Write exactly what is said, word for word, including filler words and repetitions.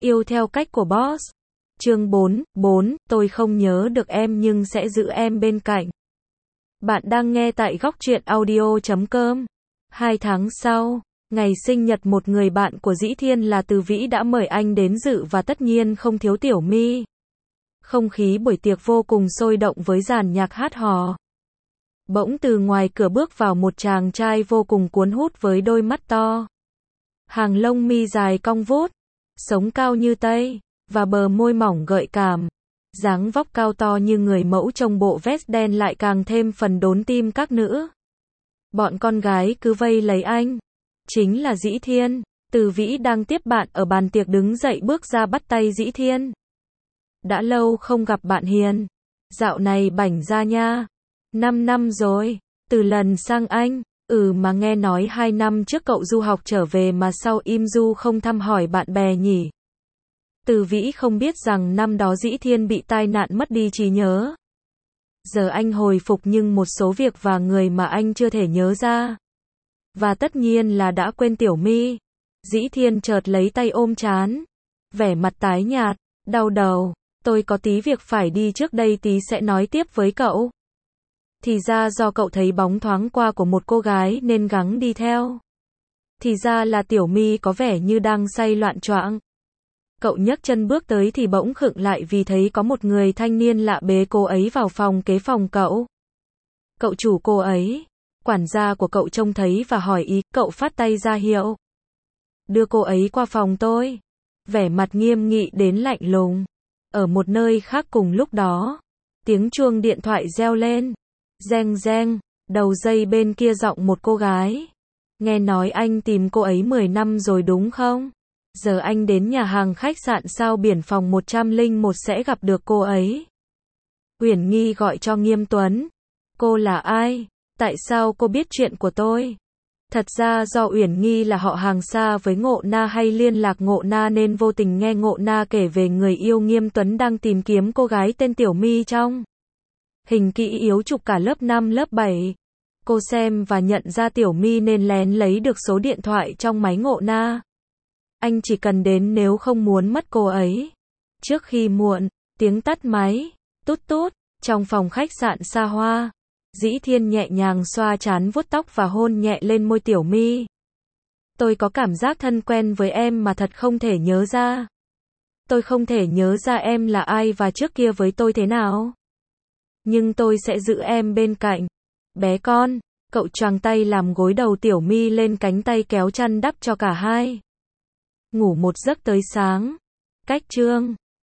Yêu theo cách của boss. Chương bốn, bốn, tôi không nhớ được em nhưng sẽ giữ em bên cạnh. Bạn đang nghe tại góc truyện audio chấm com. Hai tháng sau, ngày sinh nhật một người bạn của Dĩ Thiên là Từ Vĩ đã mời anh đến dự và tất nhiên không thiếu Tiểu My. Không khí buổi tiệc vô cùng sôi động với dàn nhạc hát hò. Bỗng từ ngoài cửa bước vào một chàng trai vô cùng cuốn hút với đôi mắt to. Hàng lông mi dài cong vút, sống cao như tây, và bờ môi mỏng gợi cảm. Dáng vóc cao to như người mẫu trong bộ vest đen lại càng thêm phần đốn tim các nữ. Bọn con gái cứ vây lấy anh. Chính là Dĩ Thiên. Từ Vĩ đang tiếp bạn ở bàn tiệc đứng dậy bước ra bắt tay Dĩ Thiên. Đã lâu không gặp bạn Hiền. Dạo này bảnh ra nha. Năm năm rồi. Từ lần sang Anh. Ừ mà nghe nói hai năm trước cậu du học trở về mà sau im du không thăm hỏi bạn bè nhỉ. Từ Vĩ không biết rằng năm đó Dĩ Thiên bị tai nạn mất đi trí nhớ. Giờ anh hồi phục nhưng một số việc và người mà anh chưa thể nhớ ra. Và tất nhiên là đã quên Tiểu My. Dĩ Thiên chợt lấy tay ôm trán. Vẻ mặt tái nhạt, đau đầu. Tôi có tí việc phải đi trước đây tí sẽ nói tiếp với cậu. Thì ra do cậu thấy bóng thoáng qua của một cô gái nên gắng đi theo. Thì ra là Tiểu My có vẻ như đang say loạn choạng. Cậu nhấc chân bước tới thì bỗng khựng lại vì thấy có một người thanh niên lạ bế cô ấy vào phòng kế phòng cậu. Cậu chủ cô ấy, quản gia của cậu trông thấy và hỏi ý, cậu phát tay ra hiệu. Đưa cô ấy qua phòng tôi. Vẻ mặt nghiêm nghị đến lạnh lùng. Ở một nơi khác cùng lúc đó, tiếng chuông điện thoại reo lên. Reng reng, đầu dây bên kia giọng một cô gái. Nghe nói anh tìm cô ấy mười năm rồi đúng không? Giờ anh đến nhà hàng khách sạn sao biển phòng một trăm lẻ một sẽ gặp được cô ấy. Uyển Nghi gọi cho Nghiêm Tuấn. Cô là ai? Tại sao cô biết chuyện của tôi? Thật ra do Uyển Nghi là họ hàng xa với Ngộ Na hay liên lạc Ngộ Na nên vô tình nghe Ngộ Na kể về người yêu Nghiêm Tuấn đang tìm kiếm cô gái tên Tiểu My trong hình kỹ yếu chụp cả lớp năm lớp bảy. Cô xem và nhận ra Tiểu My nên lén lấy được số điện thoại trong máy Ngộ Na. Anh chỉ cần đến nếu không muốn mất cô ấy. Trước khi muộn, tiếng tắt máy, tút tút, trong phòng khách sạn xa hoa. Dĩ Thiên nhẹ nhàng xoa trán vuốt tóc và hôn nhẹ lên môi Tiểu My. Tôi có cảm giác thân quen với em mà thật không thể nhớ ra. Tôi không thể nhớ ra em là ai và trước kia với tôi thế nào. Nhưng tôi sẽ giữ em bên cạnh. Bé con, cậu choàng tay làm gối đầu Tiểu My lên cánh tay kéo chăn đắp cho cả hai. Ngủ một giấc tới sáng. Cách chương